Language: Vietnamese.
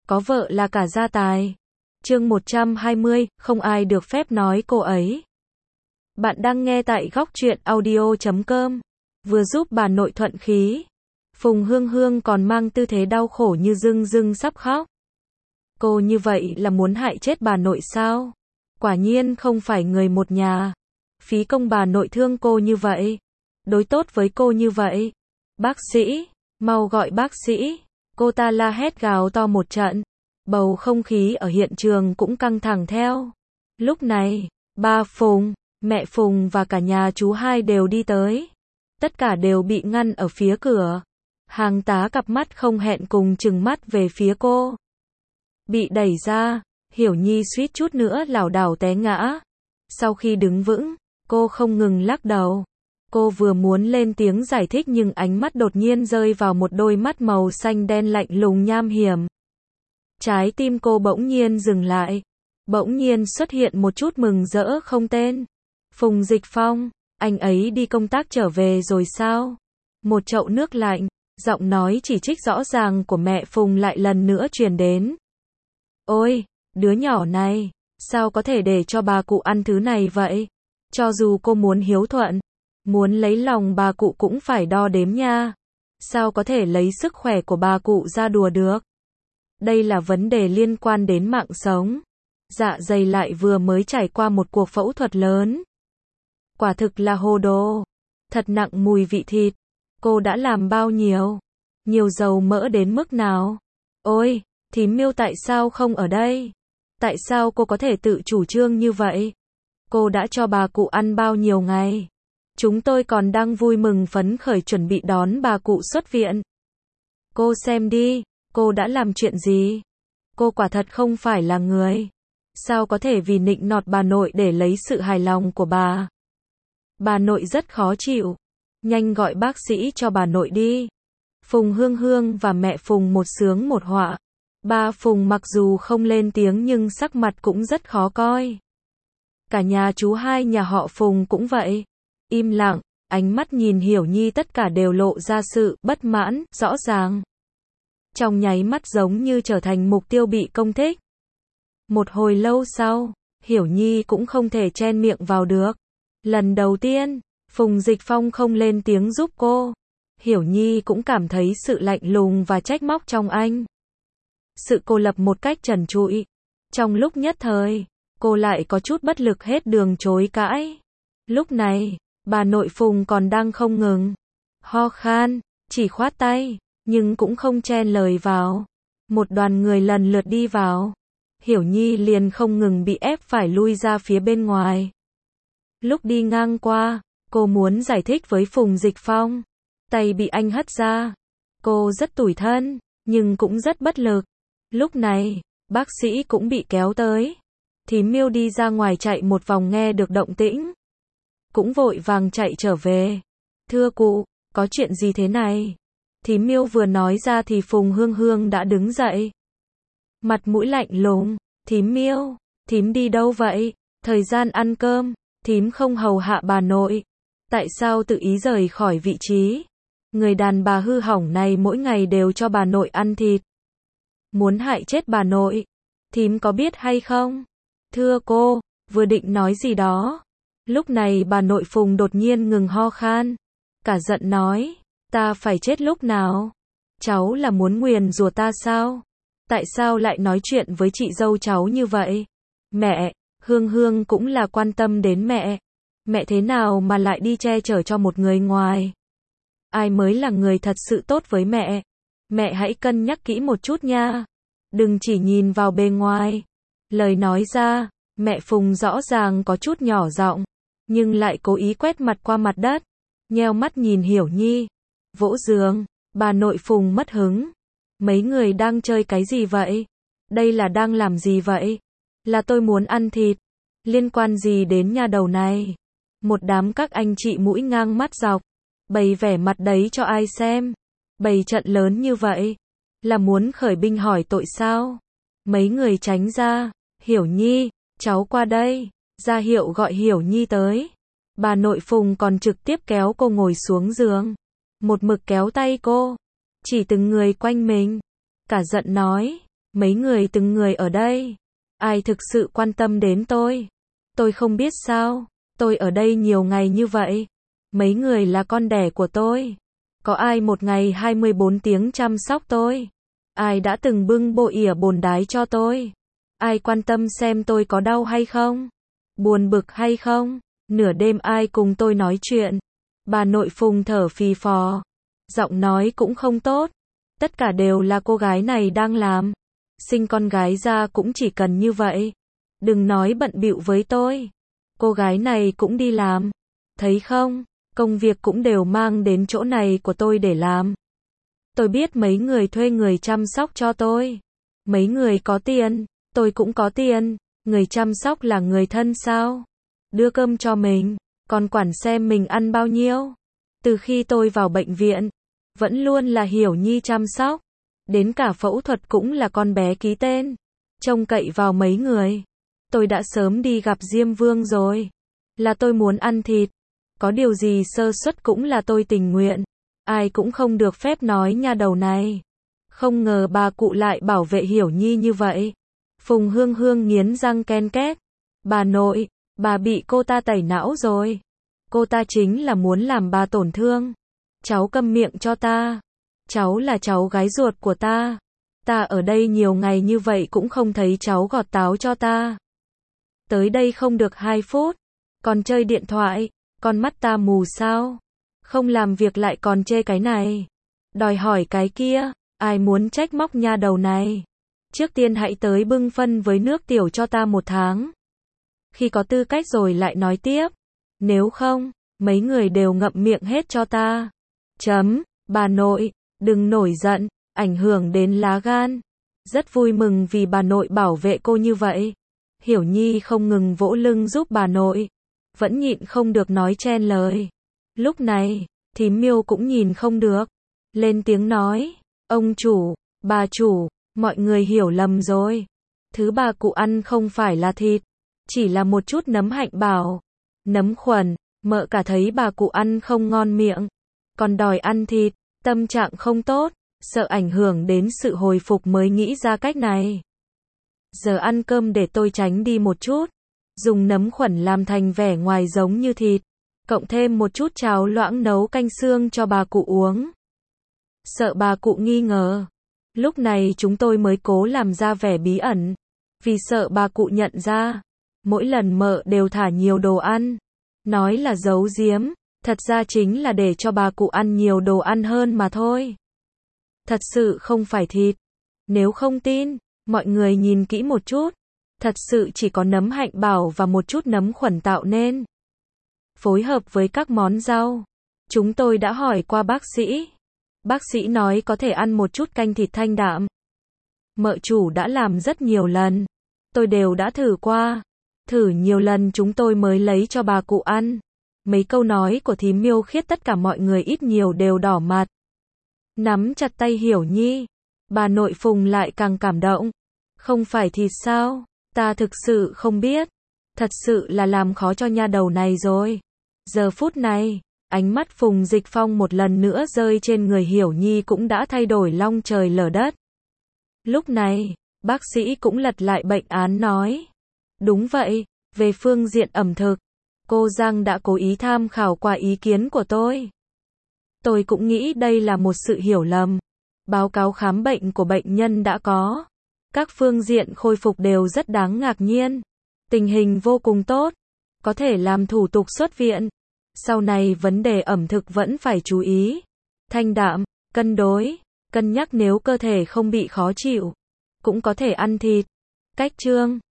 có vợ là cả gia tài. Chương 120, không ai được phép nói cô ấy. Bạn đang nghe tại góc truyện audio.com. Vừa giúp bà nội thuận khí. Phùng Hương Hương còn mang tư thế đau khổ như dưng dưng sắp khóc. Cô như vậy là muốn hại chết bà nội sao? Quả nhiên không phải người một nhà. Phí công bà nội thương cô như vậy. Đối tốt với cô như vậy. Bác sĩ, mau gọi bác sĩ. Cô ta la hét gào to một trận. Bầu không khí ở hiện trường cũng căng thẳng theo. Lúc này, ba Phùng, mẹ Phùng và cả nhà chú hai đều đi tới. Tất cả đều bị ngăn ở phía cửa. Hàng tá cặp mắt không hẹn cùng trừng mắt về phía cô. Bị đẩy ra, Hiểu Nhi suýt chút nữa lảo đảo té ngã. Sau khi đứng vững, cô không ngừng lắc đầu. Cô vừa muốn lên tiếng giải thích nhưng ánh mắt đột nhiên rơi vào một đôi mắt màu xanh đen lạnh lùng nham hiểm. Trái tim cô bỗng nhiên dừng lại. Bỗng nhiên xuất hiện một chút mừng rỡ không tên. Phùng Dịch Phong, anh ấy đi công tác trở về rồi sao? Một chậu nước lạnh, giọng nói chỉ trích rõ ràng của mẹ Phùng lại lần nữa truyền đến. Ôi, đứa nhỏ này, sao có thể để cho bà cụ ăn thứ này vậy? Cho dù cô muốn hiếu thuận, muốn lấy lòng bà cụ cũng phải đo đếm nha. Sao có thể lấy sức khỏe của bà cụ ra đùa được? Đây là vấn đề liên quan đến mạng sống. Dạ dày lại vừa mới trải qua một cuộc phẫu thuật lớn. Quả thực là hồ đồ. Thật nặng mùi vị thịt. Cô đã làm bao nhiêu? Nhiều dầu mỡ đến mức nào? Ôi, thím Miêu tại sao không ở đây? Tại sao cô có thể tự chủ trương như vậy? Cô đã cho bà cụ ăn bao nhiêu ngày? Chúng tôi còn đang vui mừng phấn khởi chuẩn bị đón bà cụ xuất viện. Cô xem đi, cô đã làm chuyện gì? Cô quả thật không phải là người. Sao có thể vì nịnh nọt bà nội để lấy sự hài lòng của bà? Bà nội rất khó chịu. Nhanh gọi bác sĩ cho bà nội đi. Phùng Hương Hương và mẹ Phùng một sướng một họa. Ba Phùng mặc dù không lên tiếng nhưng sắc mặt cũng rất khó coi. Cả nhà chú hai nhà họ Phùng cũng vậy. Im lặng, ánh mắt nhìn Hiểu Nhi tất cả đều lộ ra sự bất mãn, rõ ràng. Trong nháy mắt giống như trở thành mục tiêu bị công kích. Một hồi lâu sau, Hiểu Nhi cũng không thể chen miệng vào được. Lần đầu tiên, Phùng Dịch Phong không lên tiếng giúp cô. Hiểu Nhi cũng cảm thấy sự lạnh lùng và trách móc trong anh. Sự cô lập một cách trần trụi. Trong lúc nhất thời, cô lại có chút bất lực hết đường chối cãi. Lúc này, bà nội Phùng còn đang không ngừng ho khan, chỉ khoát tay, nhưng cũng không chen lời vào. Một đoàn người lần lượt đi vào. Hiểu Nhi liền không ngừng bị ép phải lui ra phía bên ngoài. Lúc đi ngang qua, cô muốn giải thích với Phùng Dịch Phong. Tay bị anh hất ra. Cô rất tủi thân, nhưng cũng rất bất lực. Lúc này, bác sĩ cũng bị kéo tới. Thím Miêu đi ra ngoài chạy một vòng nghe được động tĩnh. Cũng vội vàng chạy trở về. Thưa cụ, có chuyện gì thế này? Thím Miêu vừa nói ra thì Phùng Hương Hương đã đứng dậy. Mặt mũi lạnh lùng. Thím Miêu, thím đi đâu vậy? Thời gian ăn cơm, thím không hầu hạ bà nội. Tại sao tự ý rời khỏi vị trí? Người đàn bà hư hỏng này mỗi ngày đều cho bà nội ăn thịt. Muốn hại chết bà nội. Thím có biết hay không? Thưa cô, vừa định nói gì đó. Lúc này bà nội Phùng đột nhiên ngừng ho khan. Cả giận nói, ta phải chết lúc nào? Cháu là muốn nguyền rủa ta sao? Tại sao lại nói chuyện với chị dâu cháu như vậy? Mẹ, Hương Hương cũng là quan tâm đến mẹ. Mẹ thế nào mà lại đi che chở cho một người ngoài? Ai mới là người thật sự tốt với mẹ? Mẹ hãy cân nhắc kỹ một chút nha. Đừng chỉ nhìn vào bề ngoài. Lời nói ra, mẹ Phùng rõ ràng có chút nhỏ giọng, nhưng lại cố ý quét mặt qua mặt đất. Nheo mắt nhìn Hiểu Nhi. Vỗ giường, bà nội Phùng mất hứng. Mấy người đang chơi cái gì vậy? Đây là đang làm gì vậy? Là tôi muốn ăn thịt. Liên quan gì đến nhà đầu này? Một đám các anh chị mũi ngang mắt dọc. Bày vẻ mặt đấy cho ai xem? Bày trận lớn như vậy. Là muốn khởi binh hỏi tội sao? Mấy người tránh ra. Hiểu Nhi, cháu qua đây. Ra hiệu gọi Hiểu Nhi tới. Bà nội Phùng còn trực tiếp kéo cô ngồi xuống giường. Một mực kéo tay cô. Chỉ từng người quanh mình. Cả giận nói. Mấy người từng người ở đây, ai thực sự quan tâm đến tôi? Tôi không biết sao, tôi ở đây nhiều ngày như vậy. Mấy người là con đẻ của tôi. Có ai một ngày 24 tiếng chăm sóc tôi? Ai đã từng bưng bộ ỉa bồn đái cho tôi? Ai quan tâm xem tôi có đau hay không? Buồn bực hay không? Nửa đêm ai cùng tôi nói chuyện? Bà nội Phùng thở phì phò. Giọng nói cũng không tốt. Tất cả đều là cô gái này đang làm. Sinh con gái ra cũng chỉ cần như vậy. Đừng nói bận bịu với tôi. Cô gái này cũng đi làm. Thấy không? Công việc cũng đều mang đến chỗ này của tôi để làm. Tôi biết mấy người thuê người chăm sóc cho tôi. Mấy người có tiền, tôi cũng có tiền. Người chăm sóc là người thân sao? Đưa cơm cho mình, còn quản xem mình ăn bao nhiêu. Từ khi tôi vào bệnh viện, vẫn luôn là Hiểu Nhi chăm sóc. Đến cả phẫu thuật cũng là con bé ký tên. Trông cậy vào mấy người. Tôi đã sớm đi gặp Diêm Vương rồi. Là tôi muốn ăn thịt. Có điều gì sơ suất cũng là tôi tình nguyện. Ai cũng không được phép nói nha đầu này. Không ngờ bà cụ lại bảo vệ Hiểu Nhi như vậy. Phùng Hương Hương nghiến răng ken két. Bà nội, bà bị cô ta tẩy não rồi. Cô ta chính là muốn làm bà tổn thương. Cháu câm miệng cho ta. Cháu là cháu gái ruột của ta. Ta ở đây nhiều ngày như vậy cũng không thấy cháu gọt táo cho ta. Tới đây không được 2 phút. Còn chơi điện thoại. Con mắt ta mù sao? Không làm việc lại còn chê cái này. Đòi hỏi cái kia. Ai muốn trách móc nha đầu này? Trước tiên hãy tới bưng phân với nước tiểu cho ta 1 tháng. Khi có tư cách rồi lại nói tiếp. Nếu không, mấy người đều ngậm miệng hết cho ta. Bà nội, đừng nổi giận, ảnh hưởng đến lá gan. Rất vui mừng vì bà nội bảo vệ cô như vậy. Hiểu Nhi không ngừng vỗ lưng giúp bà nội. Vẫn nhịn không được nói chen lời. Lúc này, Thím Miêu cũng nhìn không được. Lên tiếng nói, ông chủ, bà chủ, mọi người hiểu lầm rồi. Thứ bà cụ ăn không phải là thịt, chỉ là một chút nấm hạnh bảo. Nấm khuẩn, mợ cả thấy bà cụ ăn không ngon miệng. Còn đòi ăn thịt, tâm trạng không tốt, sợ ảnh hưởng đến sự hồi phục mới nghĩ ra cách này. Giờ ăn cơm để tôi tránh đi một chút. Dùng nấm khuẩn làm thành vẻ ngoài giống như thịt. Cộng thêm một chút cháo loãng nấu canh xương cho bà cụ uống. Sợ bà cụ nghi ngờ. Lúc này chúng tôi mới cố làm ra vẻ bí ẩn. Vì sợ bà cụ nhận ra. Mỗi lần mợ đều thả nhiều đồ ăn. Nói là giấu giếm. Thật ra chính là để cho bà cụ ăn nhiều đồ ăn hơn mà thôi. Thật sự không phải thịt. Nếu không tin, mọi người nhìn kỹ một chút. Thật sự chỉ có nấm hạnh bảo và một chút nấm khuẩn tạo nên. Phối hợp với các món rau. Chúng tôi đã hỏi qua bác sĩ. Bác sĩ nói có thể ăn một chút canh thịt thanh đạm. Mợ chủ đã làm rất nhiều lần. Tôi đều đã thử qua. Thử nhiều lần chúng tôi mới lấy cho bà cụ ăn. Mấy câu nói của Thím Miêu khiết tất cả mọi người ít nhiều đều đỏ mặt. Nắm chặt tay Hiểu Nhi. Bà nội Phùng lại càng cảm động. Không phải thịt sao? Ta thực sự không biết. Thật sự là làm khó cho nha đầu này rồi. Giờ phút này, ánh mắt Phùng Dịch Phong một lần nữa rơi trên người Hiểu Nhi cũng đã thay đổi long trời lở đất. Lúc này, bác sĩ cũng lật lại bệnh án nói. Đúng vậy, về phương diện ẩm thực, cô Giang đã cố ý tham khảo qua ý kiến của tôi. Tôi cũng nghĩ đây là một sự hiểu lầm. Báo cáo khám bệnh của bệnh nhân đã có. Các phương diện khôi phục đều rất đáng ngạc nhiên. Tình hình vô cùng tốt. Có thể làm thủ tục xuất viện. Sau này vấn đề ẩm thực vẫn phải chú ý. Thanh đạm, cân đối, cân nhắc nếu cơ thể không bị khó chịu. Cũng có thể ăn thịt. Cách chương